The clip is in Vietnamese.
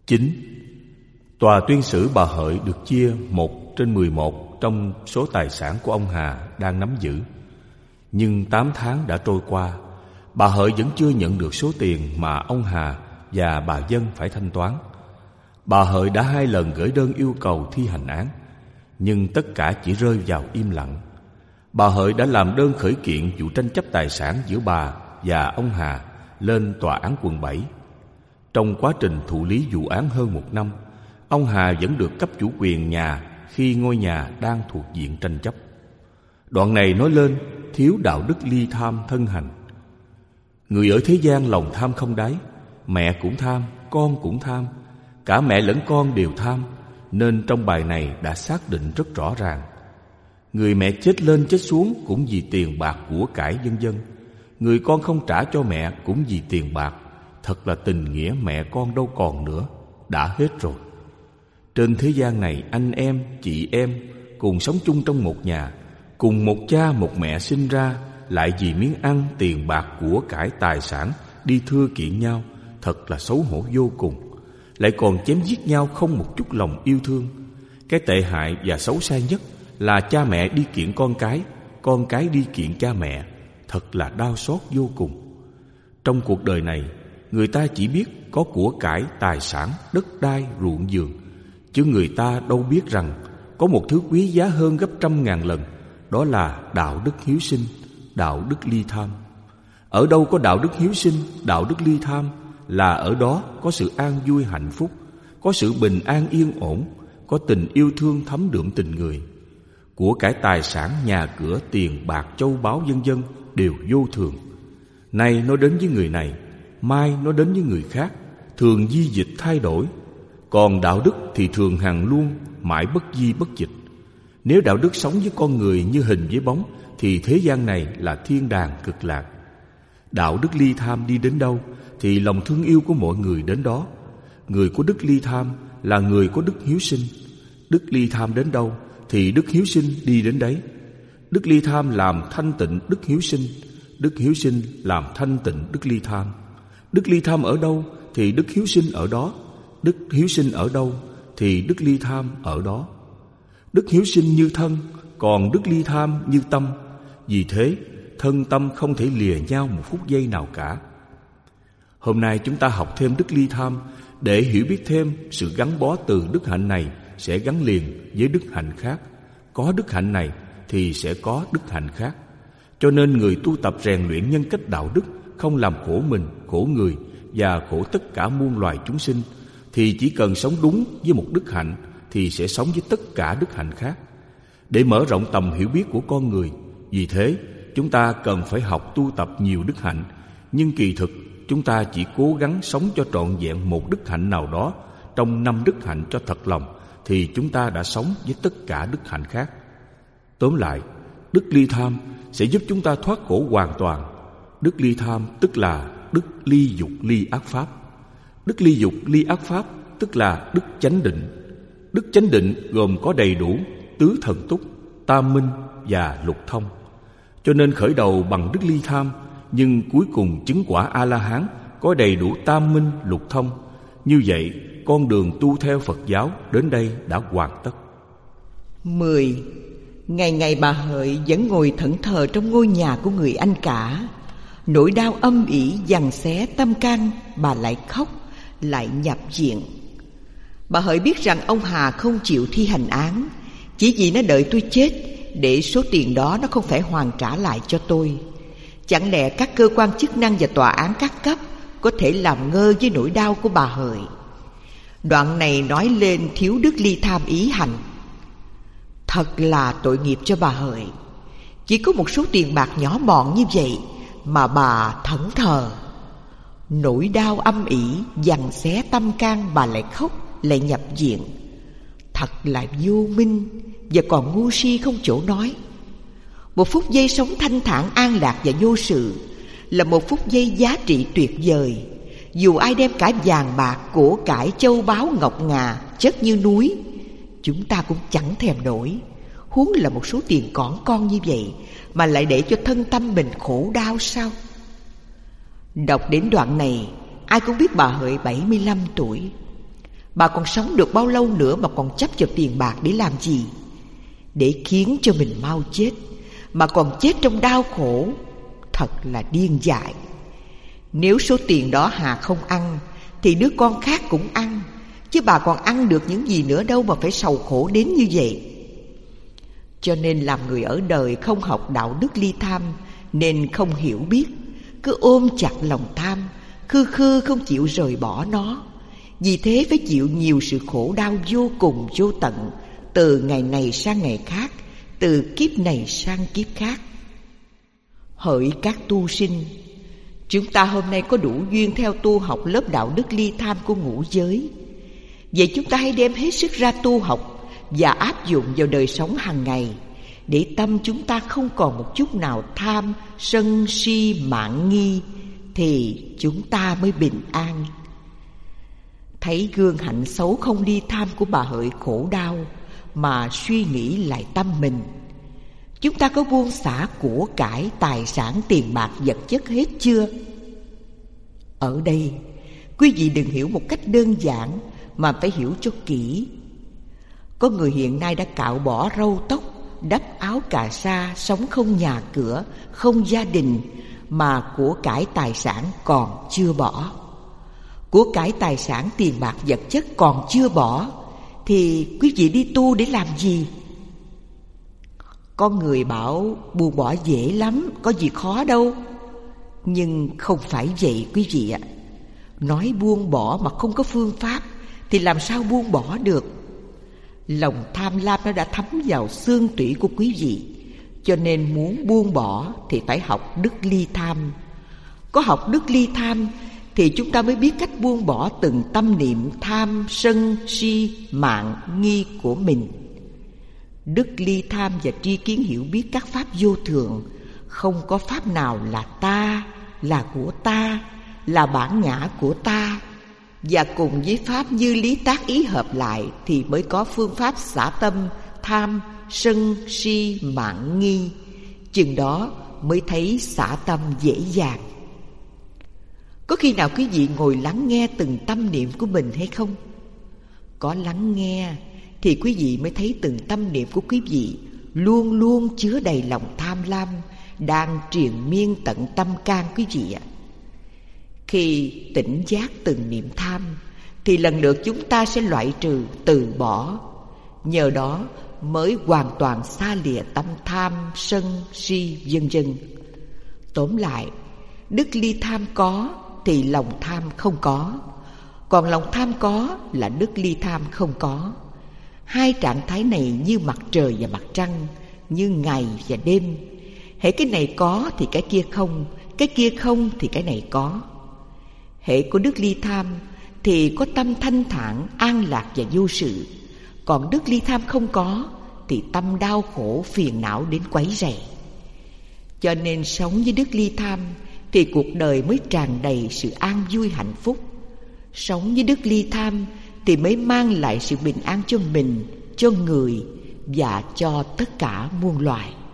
9. Tòa tuyên xử bà Hợi được chia 1/11 trong số tài sản của ông Hà đang nắm giữ. Nhưng 8 tháng đã trôi qua, bà Hợi vẫn chưa nhận được số tiền mà ông Hà và bà Vân phải thanh toán. Bà Hợi đã 2 lần gửi đơn yêu cầu thi hành án, nhưng tất cả chỉ rơi vào im lặng. Bà Hợi đã làm đơn khởi kiện vụ tranh chấp tài sản giữa bà và ông Hà lên tòa án quận 7. Trong quá trình thụ lý vụ án hơn 1 năm, ông Hà vẫn được cấp chủ quyền nhà khi ngôi nhà đang thuộc diện tranh chấp. Đoạn này nói lên thiếu đạo đức ly tham thân hành. Người ở thế gian lòng tham không đáy, mẹ cũng tham, con cũng tham, cả mẹ lẫn con đều tham, nên trong bài này đã xác định rất rõ ràng. Người mẹ chết lên chết xuống cũng vì tiền bạc của cải vân vân. Người con không trả cho mẹ cũng vì tiền bạc. Thật là tình nghĩa mẹ con đâu còn nữa, đã hết rồi. Trên thế gian này, anh em, chị em cùng sống chung trong một nhà, cùng một cha một mẹ sinh ra, lại vì miếng ăn, tiền bạc, của cải, tài sản đi thưa kiện nhau, thật là xấu hổ vô cùng. Lại còn chém giết nhau không một chút lòng yêu thương. Cái tệ hại và xấu xa nhất là cha mẹ đi kiện con cái đi kiện cha mẹ. Thật là đau xót vô cùng. Trong cuộc đời này, người ta chỉ biết có của cải, tài sản, đất đai, ruộng vườn, chứ người ta đâu biết rằng có một thứ quý giá hơn gấp 100.000 lần, đó là đạo đức hiếu sinh, đạo đức ly tham. Ở đâu có đạo đức hiếu sinh, đạo đức ly tham, là ở đó có sự an vui hạnh phúc, có sự bình an yên ổn, có tình yêu thương thấm đượm tình người. Của cải tài sản, nhà cửa, tiền bạc, châu báu vân vân đều vô thường. Nay nó đến với người này, mai nó đến với người khác, thường di dịch thay đổi. Còn đạo đức thì thường hằng luôn, mãi bất di bất dịch. Nếu đạo đức sống với con người như hình với bóng, thì thế gian này là thiên đàng cực lạc. Đạo đức ly tham đi đến đâu, thì lòng thương yêu của mọi người đến đó. Người có đức ly tham là người có đức hiếu sinh. Đức ly tham đến đâu, thì đức hiếu sinh đi đến đấy. Đức ly tham làm thanh tịnh đức hiếu sinh, đức hiếu sinh làm thanh tịnh đức ly tham. Đức ly tham ở đâu, thì đức hiếu sinh ở đó. Đức hiếu sinh ở đâu, thì đức ly tham ở đó. Đức hiếu sinh như thân, còn đức ly tham như tâm. Vì thế, thân tâm không thể lìa nhau một phút giây nào cả. Hôm nay chúng ta học thêm đức ly tham để hiểu biết thêm sự gắn bó từ đức hạnh này sẽ gắn liền với đức hạnh khác. Có đức hạnh này thì sẽ có đức hạnh khác. Cho nên người tu tập rèn luyện nhân cách đạo đức, không làm khổ mình, khổ người và khổ tất cả muôn loài chúng sinh, thì chỉ cần sống đúng với một đức hạnh thì sẽ sống với tất cả đức hạnh khác, để mở rộng tầm hiểu biết của con người. Vì thế, chúng ta cần phải học tu tập nhiều đức hạnh, nhưng kỳ thực chúng ta chỉ cố gắng sống cho trọn vẹn một đức hạnh nào đó trong 5 đức hạnh cho thật lòng, thì chúng ta đã sống với tất cả đức hạnh khác. Tóm lại, đức ly tham sẽ giúp chúng ta thoát khổ hoàn toàn. Đức ly tham tức là đức ly dục ly ác pháp. Đức ly dục ly ác pháp tức là đức chánh định. Đức chánh định gồm có đầy đủ tứ thần túc, tam minh và lục thông. Cho nên khởi đầu bằng đức ly tham, nhưng cuối cùng chứng quả A-la-hán có đầy đủ tam minh lục thông. Như vậy, con đường tu theo Phật giáo đến đây đã hoàn tất. 10. Ngày ngày bà Hợi vẫn ngồi thẫn thờ trong ngôi nhà của người anh cả. Nỗi đau âm ỉ giằng xé tâm can, bà lại khóc, lại nhập viện. Bà Hợi biết rằng ông Hà không chịu thi hành án chỉ vì nó đợi tôi chết, để số tiền đó nó không phải hoàn trả lại cho tôi. Chẳng lẽ các cơ quan chức năng và tòa án các cấp có thể làm ngơ với nỗi đau của bà Hợi? Đoạn này nói lên thiếu đức ly tham ý hành. Thật là tội nghiệp cho bà Hợi. Chỉ có một số tiền bạc nhỏ mọn như vậy mà bà thẫn thờ. Nỗi đau âm ỉ giằng xé tâm can, bà lại khóc, lại nhập viện. Thật là vô minh và còn ngu si không chỗ nói. Một phút giây sống thanh thản an lạc và vô sự là một phút giây giá trị tuyệt vời. Dù ai đem cả vàng bạc, của cải, châu báu, ngọc ngà chất như núi, chúng ta cũng chẳng thèm nổi. Huống là một số tiền cỏn con như vậy mà lại để cho thân tâm mình khổ đau sao? Đọc đến đoạn này, ai cũng biết bà Hợi 75 tuổi. Bà còn sống được bao lâu nữa mà còn chấp vào tiền bạc để làm gì? Để khiến cho mình mau chết, mà còn chết trong đau khổ, thật là điên dại. Nếu số tiền đó Hà không ăn thì đứa con khác cũng ăn, chứ bà còn ăn được những gì nữa đâu mà phải sầu khổ đến như vậy. Cho nên làm người ở đời không học đạo đức ly tham, nên không hiểu biết, cứ ôm chặt lòng tham, khư khư không chịu rời bỏ nó. Vì thế phải chịu nhiều sự khổ đau vô cùng vô tận, từ ngày này sang ngày khác, từ kiếp này sang kiếp khác. Hỡi các tu sinh, chúng ta hôm nay có đủ duyên theo tu học lớp đạo đức ly tham của ngũ giới. Vậy chúng ta hãy đem hết sức ra tu học và áp dụng vào đời sống hàng ngày, để tâm chúng ta không còn một chút nào tham, sân, si, mạn nghi, thì chúng ta mới bình an. Thấy gương hạnh xấu không đi tham của bà Hợi khổ đau, mà suy nghĩ lại tâm mình. Chúng ta có buông xả của cải, tài sản, tiền bạc, vật chất hết chưa? Ở đây, quý vị đừng hiểu một cách đơn giản, mà phải hiểu cho kỹ. Có người hiện nay đã cạo bỏ râu tóc, đắp áo cà sa, sống không nhà cửa, không gia đình, mà của cải tài sản còn chưa bỏ. Của cải tài sản, tiền bạc, vật chất còn chưa bỏ, thì quý vị đi tu để làm gì? Có người bảo buông bỏ dễ lắm, có gì khó đâu. Nhưng không phải vậy quý vị ạ. Nói buông bỏ mà không có phương pháp thì làm sao buông bỏ được? Lòng tham lam nó đã thấm vào xương tủy của quý vị, cho nên muốn buông bỏ thì phải học đức ly tham. Có học đức ly tham thì chúng ta mới biết cách buông bỏ từng tâm niệm tham, sân, si, mạn, nghi của mình. Đức ly tham và tri kiến hiểu biết các pháp vô thường, không có pháp nào là ta, là của ta, là bản ngã của ta. Và cùng với pháp như lý tác ý hợp lại thì mới có phương pháp xả tâm tham, sân, si, mạn, nghi. Chừng đó mới thấy xả tâm dễ dàng. Có khi nào quý vị ngồi lắng nghe từng tâm niệm của mình hay không? Có lắng nghe thì quý vị mới thấy từng tâm niệm của quý vị luôn luôn chứa đầy lòng tham lam, đang triền miên tận tâm can quý vị ạ. Khi tỉnh giác từng niệm tham thì lần lượt chúng ta sẽ loại trừ, từ bỏ. Nhờ đó mới hoàn toàn xa lìa tâm tham, sân, si, vân vân. Tóm lại, đức ly tham có thì lòng tham không có, còn lòng tham có là đức ly tham không có. Hai trạng thái này như mặt trời và mặt trăng, như ngày và đêm. Hễ cái này có thì cái kia không, cái kia không thì cái này có. Hễ có đức ly tham thì có tâm thanh thản, an lạc và vô sự. Còn đức ly tham không có thì tâm đau khổ, phiền não đến quấy rầy. Cho nên sống với đức ly tham thì cuộc đời mới tràn đầy sự an vui hạnh phúc. Sống với đức ly tham thì mới mang lại sự bình an cho mình, cho người và cho tất cả muôn loài.